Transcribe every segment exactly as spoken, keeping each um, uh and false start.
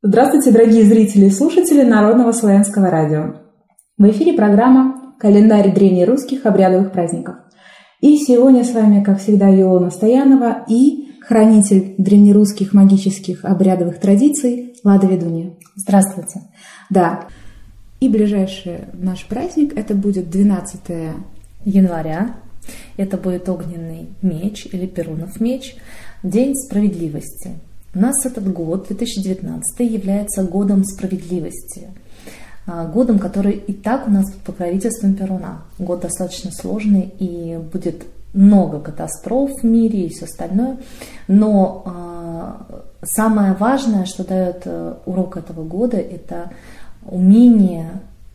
Здравствуйте, дорогие зрители и слушатели Народного славянского радио. В эфире программа «Календарь древнерусских обрядовых праздников». И сегодня с вами, как всегда, Илона Стоянова и хранитель древнерусских магических обрядовых традиций Лада Ведунья. Здравствуйте. Да. И ближайший наш праздник это будет двенадцатое января. Это будет огненный меч или Перунов меч, День справедливости. У нас этот год, две тысячи девятнадцатый, является годом справедливости. Годом, который и так у нас под покровительством Перуна. Год достаточно сложный и будет много катастроф в мире и все остальное. Но э, самое важное, что дает э, урок этого года, это умение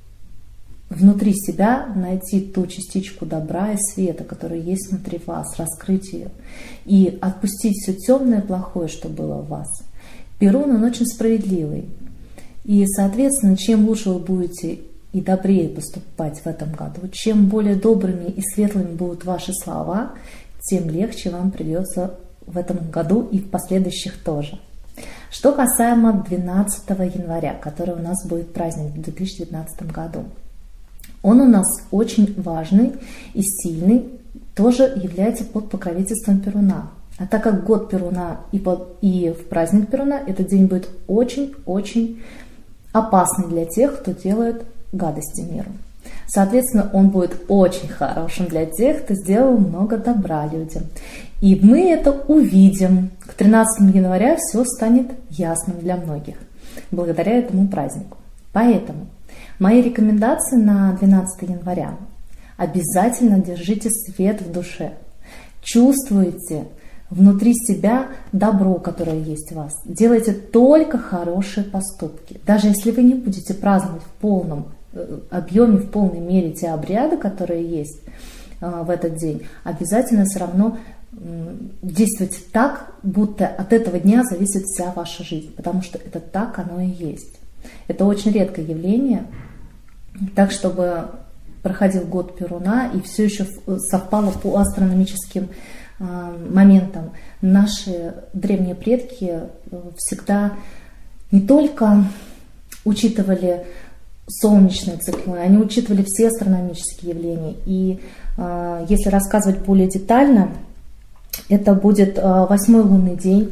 внутри себя найти ту частичку добра и света, которая есть внутри вас, раскрыть ее и отпустить все темное и плохое, что было в вас. Перун, он очень справедливый. И, соответственно, чем лучше вы будете и добрее поступать в этом году, чем более добрыми и светлыми будут ваши слова, тем легче вам придется в этом году и в последующих тоже. Что касаемо двенадцатого января, который у нас будет праздник в две тысячи девятнадцатом году. Он у нас очень важный и сильный, тоже является под покровительством Перуна. А так как год Перуна и, под, и в праздник Перуна, этот день будет очень-очень опасный для тех, кто делает гадости миру. Соответственно, он будет очень хорошим для тех, кто сделал много добра людям. И мы это увидим. К тринадцатому января все станет ясным для многих, благодаря этому празднику. Поэтому мои рекомендации на двенадцатое января. Обязательно держите свет в душе. Чувствуйте внутри себя добро, которое есть в вас. Делайте только хорошие поступки. Даже если вы не будете праздновать в полном объеме, в полной мере те обряды, которые есть в этот день, обязательно все равно действуйте так, будто от этого дня зависит вся ваша жизнь. Потому что это так оно и есть. Это очень редкое явление. Так, чтобы проходил год Перуна и все еще совпало по астрономическим моментам. Наши древние предки всегда не только учитывали солнечные циклы, они учитывали все астрономические явления. И если рассказывать более детально, это будет восьмой лунный день.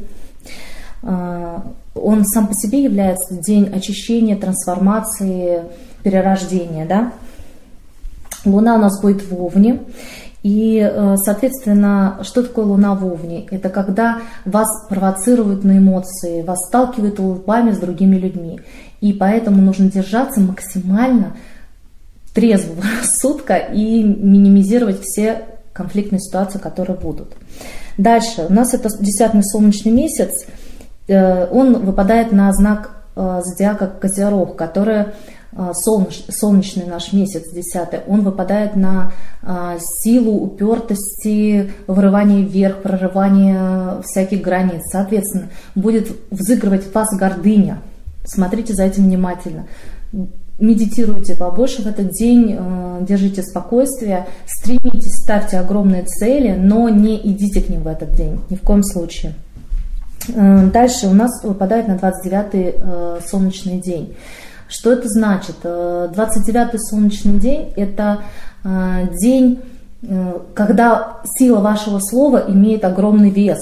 Он сам по себе является день очищения, трансформации, перерождения. Да? Луна у нас будет в Овне. И, соответственно, что такое Луна в Овне? Это когда вас провоцируют на эмоции, вас сталкивают лбами с другими людьми. И поэтому нужно держаться максимально трезвого рассудка и минимизировать все конфликтные ситуации, которые будут. Дальше. У нас это десятый солнечный месяц. Он выпадает на знак зодиака Козерог, который солнеч, солнечный наш месяц, десятый, он выпадает на силу, упертости, вырывание вверх, прорывание всяких границ. Соответственно, будет взыгрывать в вас гордыня. Смотрите за этим внимательно. Медитируйте побольше в этот день, держите спокойствие, стремитесь, ставьте огромные цели, но не идите к ним в этот день, ни в коем случае. Дальше у нас выпадает на двадцать девятый солнечный день. Что это значит? двадцать девятый солнечный день – это день, когда сила вашего слова имеет огромный вес.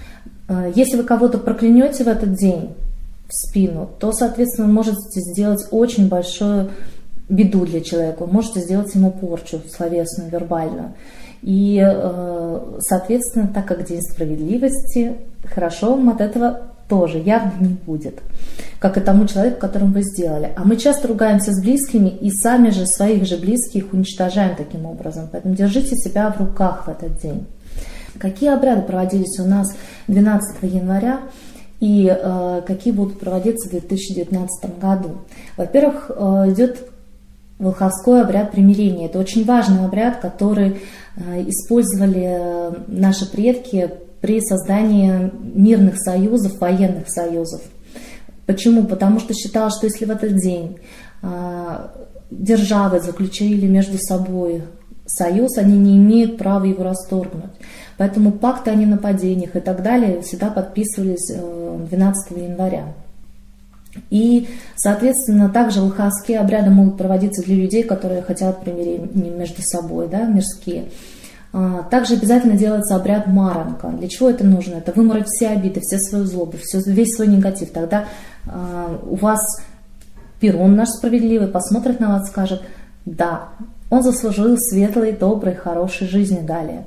Если вы кого-то проклянете в этот день в спину, то, соответственно, вы можете сделать очень большую беду для человека. Вы можете сделать ему порчу словесную, вербальную. И, соответственно, так как день справедливости, хорошо вам от этого тоже явно не будет, как и тому человеку, которому вы сделали. А мы часто ругаемся с близкими и сами же своих же близких уничтожаем таким образом. Поэтому держите себя в руках в этот день. Какие обряды проводились у нас двенадцатого января и э, какие будут проводиться в две тысячи девятнадцатом году? Во-первых, э, идет волховской обряд примирения. Это очень важный обряд, который э, использовали наши предки при создании мирных союзов, военных союзов. Почему? Потому что считалось, что если в этот день э, державы заключили между собой союз, они не имеют права его расторгнуть. Поэтому пакты о ненападениях и так далее всегда подписывались двенадцатого января. И, соответственно, также лхасские обряды могут проводиться для людей, которые хотят примирения между собой, да, мирские. Также обязательно делается обряд маранка. Для чего это нужно? Это вымороть все обиды, все свою злобу, все, весь свой негатив. Тогда э, у вас Перун наш справедливый посмотрит на вас и скажет: да, он заслужил светлой, доброй, хорошей жизни далее.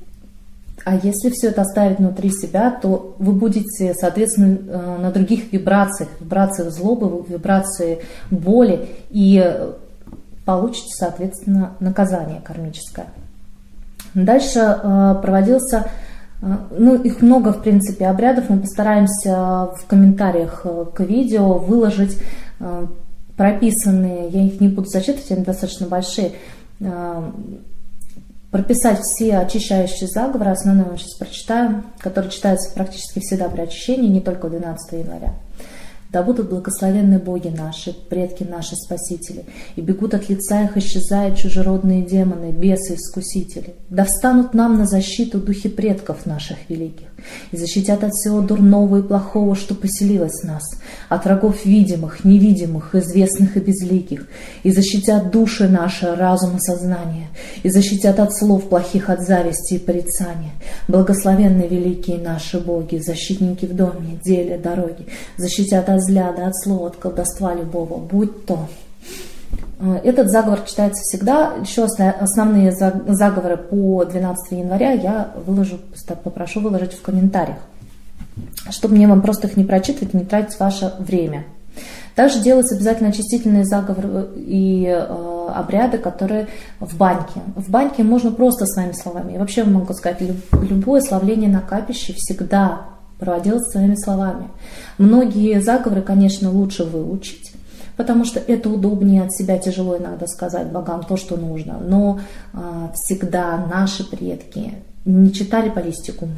А если все это оставить внутри себя, то вы будете, соответственно, на других вибрациях, вибрациях злобы, вибрации боли, и получите, соответственно, наказание кармическое. Дальше э, проводился, э, ну их много в принципе обрядов, мы постараемся в комментариях к видео выложить э, прописанные, я их не буду зачитывать, они достаточно большие, э, прописать все очищающие заговоры, основные мы сейчас прочитаем, которые читаются практически всегда при очищении, не только двенадцатого января. Да будут благословенны боги наши, предки наши, спасители, и бегут от лица их, исчезают чужеродные демоны, бесы, искусители. Да встанут нам на защиту духи предков наших великих, и защитят от всего дурного и плохого, что поселилось в нас, от врагов видимых, невидимых, известных и безликих, и защитят души наши, разум и сознание, и защитят от слов плохих, от зависти и порицания. Благословенны великие наши боги, защитники в доме, деле, дороге, защитят от взгляда, от слова, от колдовства любого, будь то. Этот заговор читается всегда. Еще основные заговоры по двенадцатого января я выложу, попрошу выложить в комментариях, чтобы мне вам просто их не прочитывать, не тратить ваше время. Также делаются обязательно очистительные заговоры и э, обряды, которые в баньке. В баньке можно просто своими словами. И вообще могу сказать, любое славление на капище всегда проводилось своими словами. Многие заговоры, конечно, лучше выучить, потому что это удобнее, от себя тяжело иногда сказать богам то, что нужно. Но э, всегда наши предки не читали по листику,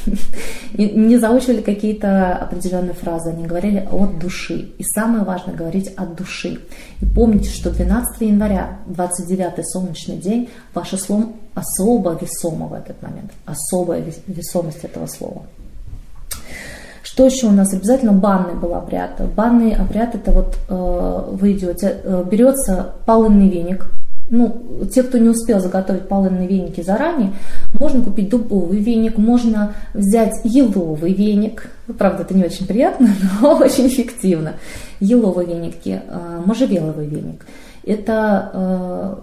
не заучивали какие-то определенные фразы, они говорили от души. И самое важное — говорить от души. И помните, что двенадцатого января, двадцать девятый солнечный день, ваше слово особо весомо в этот момент, особая весомость этого слова. Что еще у нас? Обязательно банный был обряд. Банный обряд — это вот э, вы идете, э, берется полынный веник. Ну, те, кто не успел заготовить полынные веники заранее, можно купить дубовый веник, можно взять еловый веник. Правда, это не очень приятно, но очень эффективно. Еловые веники, э, можжевеловый веник. Это э,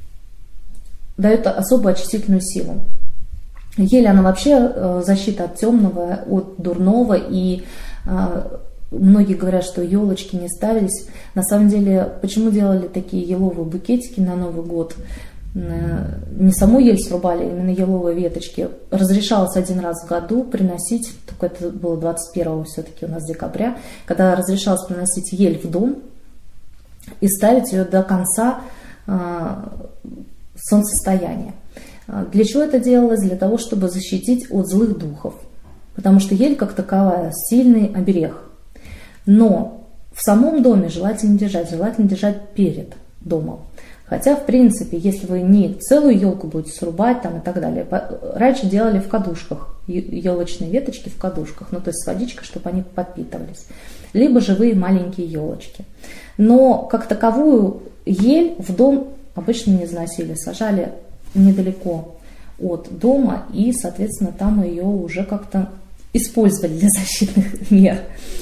дает особую очистительную силу. Ель, она вообще защита от темного, от дурного, и э, многие говорят, что елочки не ставились. На самом деле, почему делали такие еловые букетики на Новый год? Э, не саму ель срубали, именно еловые веточки. Разрешалось один раз в году приносить, только это было двадцать первого все-таки у нас декабря, когда разрешалось приносить ель в дом и ставить ее до конца э, солнцестояния. Для чего это делалось? Для того, чтобы защитить от злых духов. Потому что ель как таковая сильный оберег. Но в самом доме желательно держать, желательно держать перед домом. Хотя, в принципе, если вы не целую елку будете срубать там и так далее, раньше делали в кадушках, елочные веточки в кадушках, ну то есть с водичкой, чтобы они подпитывались. Либо живые маленькие елочки. Но как таковую ель в дом обычно не заносили, сажали недалеко от дома, и, соответственно, там ее уже как-то использовали для защитных мер.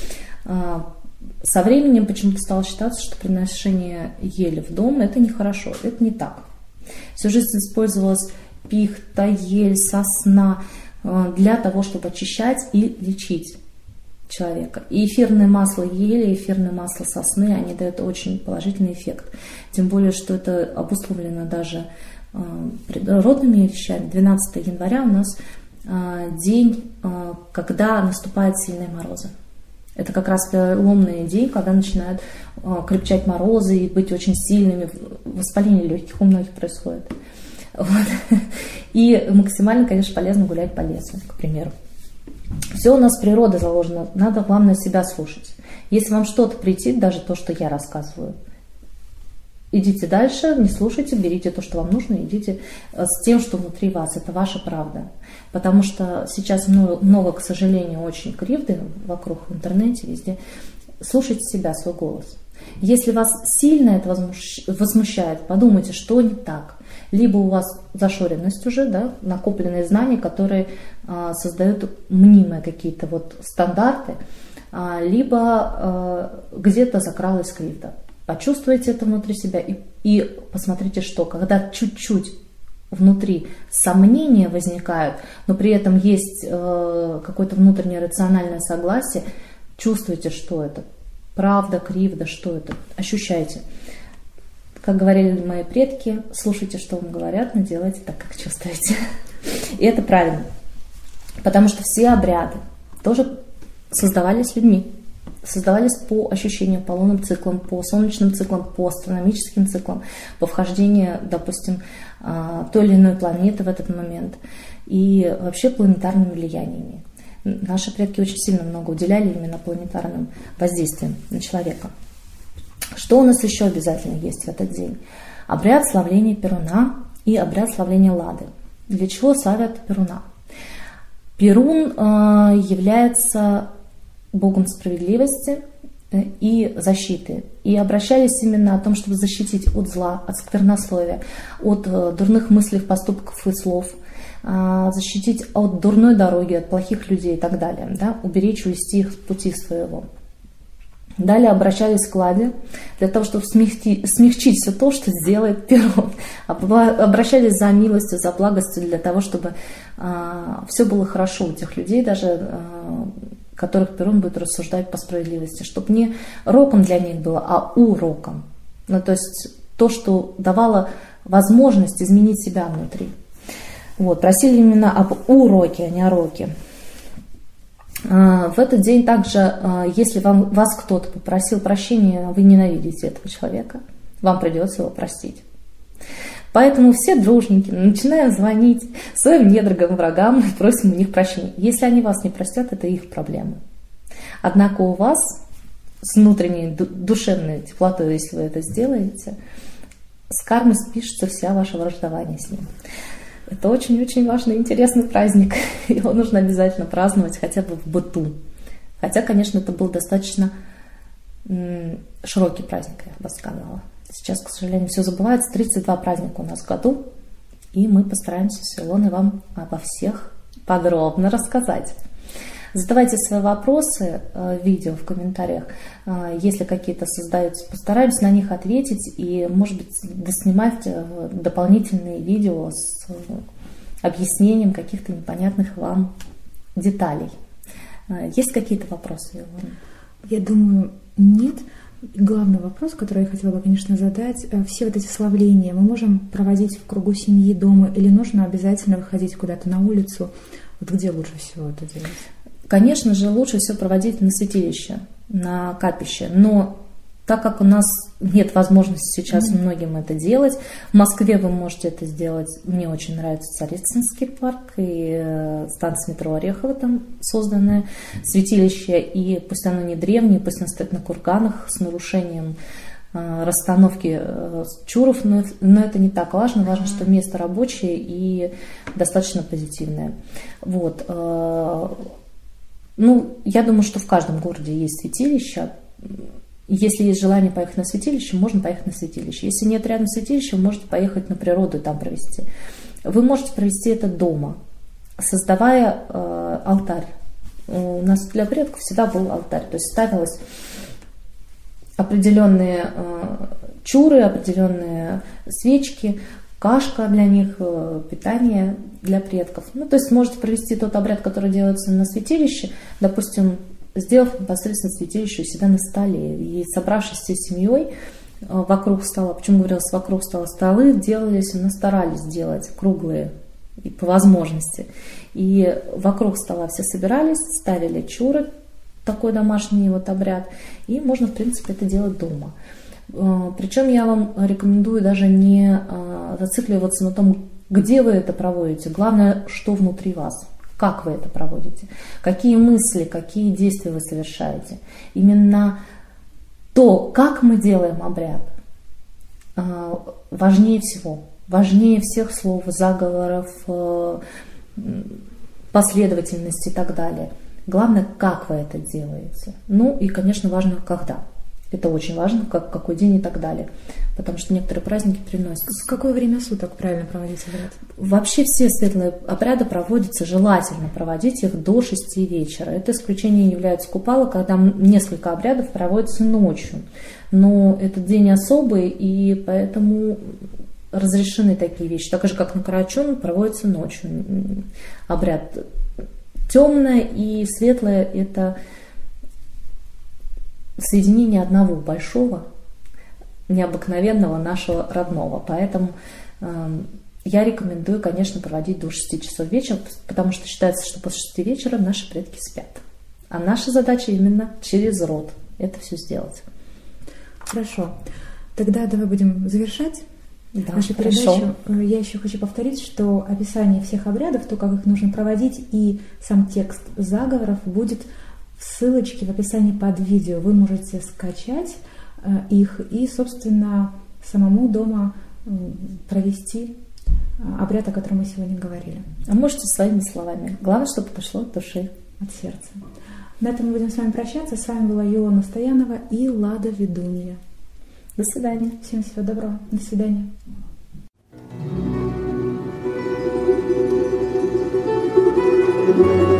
Со временем почему-то стало считаться, что приношение ели в дом — это нехорошо. Это не так. Всю жизнь использовалась пихта, ель, сосна для того, чтобы очищать и лечить человека. И эфирное масло ели, эфирное масло сосны, они дают очень положительный эффект. Тем более, что это обусловлено даже природными вещами. двенадцатого января у нас день, когда наступают сильные морозы. Это как раз переломный день, когда начинают крепчать морозы и быть очень сильными. Воспаление легких у многих происходит. Вот. И максимально, конечно, полезно гулять по лесу, к примеру. Все у нас природа заложена, надо главное себя слушать. Если вам что-то претит, даже то, что я рассказываю, идите дальше, не слушайте, берите то, что вам нужно, идите с тем, что внутри вас. Это ваша правда. Потому что сейчас много, много, к сожалению, очень кривды вокруг в интернете, везде. слушайте себя, свой голос. Если вас сильно это возмущает, подумайте, что не так. Либо у вас зашоренность уже, да, накопленные знания, которые а, создают мнимые какие-то вот стандарты, а, либо а, где-то закралась кривда. Почувствуйте это внутри себя и, и посмотрите, что когда чуть-чуть внутри сомнения возникают, но при этом есть э, какое-то внутреннее рациональное согласие, чувствуйте, что это. Правда, кривда, что это. Ощущайте. Как говорили мои предки, слушайте, что вам говорят, но делайте так, как чувствуете. И это правильно. Потому что все обряды тоже создавались людьми. Создавались по ощущению, по лунным циклам, по солнечным циклам, по астрономическим циклам, по вхождению, допустим, той или иной планеты в этот момент и вообще планетарными влияниями. Наши предки очень сильно много уделяли именно планетарным воздействием на человека. Что у нас еще обязательно есть в этот день? Обряд славления Перуна и обряд славления Лады. Для чего славят Перуна? Перун э, является богом справедливости и защиты. И обращались именно о том, чтобы защитить от зла, от сквернословия, от дурных мыслей, поступков и слов, защитить от дурной дороги, от плохих людей и так далее, да? Уберечь, увести их с пути своего. Далее обращались к Ладе для того, чтобы смягчить, смягчить все то, что сделает Перун. Обращались за милостью, за благостью для того, чтобы а, все было хорошо у тех людей, даже а, которых Перун будет рассуждать по справедливости, чтобы не роком для них было, а уроком. Ну, то есть то, что давало возможность изменить себя внутри. Вот, просили именно об уроке, а не о роке. В этот день также, если вам, вас кто-то попросил прощения, вы ненавидите этого человека, вам придется его простить. Поэтому все дружники начинаем звонить своим недругам, врагам и просим у них прощения. Если они вас не простят, это их проблемы. Однако у вас с внутренней душевной теплотой, если вы это сделаете, с кармой спишется вся ваша враждование с ним. Это очень-очень важный и интересный праздник. Его нужно обязательно праздновать хотя бы в быту. Хотя, конечно, это был достаточно широкий праздник, я бы сказала. Сейчас, к сожалению, все забывается. тридцать два праздника у нас в году. И мы постараемся с Илоной вам обо всех подробно рассказать. Задавайте свои вопросы в видео, в комментариях. Если какие-то создаются, постараемся на них ответить и, может быть, доснимать дополнительные видео с объяснением каких-то непонятных вам деталей. Есть какие-то вопросы, Илона? Я думаю, нет. Главный вопрос, который я хотела бы, конечно, задать. Все вот эти славления мы можем проводить в кругу семьи, дома, или нужно обязательно выходить куда-то на улицу? Вот где лучше всего это делать? Конечно же, лучше все проводить на святилище, на капище. Но так как у нас нет возможности сейчас mm-hmm. многим это делать, в Москве вы можете это сделать. Мне очень нравится Царицынский парк и станция метро Орехово, там созданное святилище. И пусть оно не древнее, пусть оно стоит на курганах с нарушением э, расстановки э, чуров, но, но это не так важно. Важно, mm-hmm. что место рабочее и достаточно позитивное. Вот. Э, Ну, я думаю, что в каждом городе есть святилище. Если есть желание поехать на святилище, можно поехать на святилище. Если нет рядом святилища, вы можете поехать на природу и там провести. Вы можете провести это дома, создавая э, алтарь. У нас для предков всегда был алтарь. То есть ставилось определенные э, чуры, определенные свечки, кашка для них, питание для предков. Ну, то есть можете провести тот обряд, который делается на святилище, допустим, сделав непосредственно святилище у себя на столе. И собравшись всей семьей вокруг стола, почему говорилось вокруг стола, столы делались, мы старались делать круглые и по возможности. И вокруг стола все собирались, ставили чуры, такой домашний вот обряд, и можно, в принципе, это делать дома. Причем я вам рекомендую даже не зацикливаться на том, где вы это проводите. Главное, что внутри вас, как вы это проводите, какие мысли, какие действия вы совершаете. Именно то, как мы делаем обряд, важнее всего. Важнее всех слов, заговоров, последовательности и так далее. Главное, как вы это делаете. Ну и, конечно, важно, когда. Это очень важно, как, какой день и так далее. Потому что некоторые праздники приносят. В какое время суток правильно проводить обряд? Вообще все светлые обряды проводятся, желательно проводить их до шести вечера. Это исключение является Купала, когда несколько обрядов проводятся ночью. Но этот день особый, и поэтому разрешены такие вещи. Так же, как на Карачун, проводится ночью. Обряд темное и светлое – это соединение одного большого, необыкновенного нашего родного. Поэтому э, я рекомендую, конечно, проводить до шести часов вечера, потому что считается, что после шести вечера наши предки спят. А наша задача именно через род это все сделать. Хорошо. Тогда давай будем завершать да, нашу передачу. Я еще хочу повторить, что описание всех обрядов, то, как их нужно проводить, и сам текст заговоров будет в ссылочке в описании под видео. Вы можете скачать их и, собственно, самому дома провести обряд, о котором мы сегодня говорили. А можете своими словами. Главное, чтобы пошло от души. От сердца. На этом мы будем с вами прощаться. С вами была Илона Стоянова и Лада Ведунья. До свидания. Всем всего доброго. До свидания. Thank you.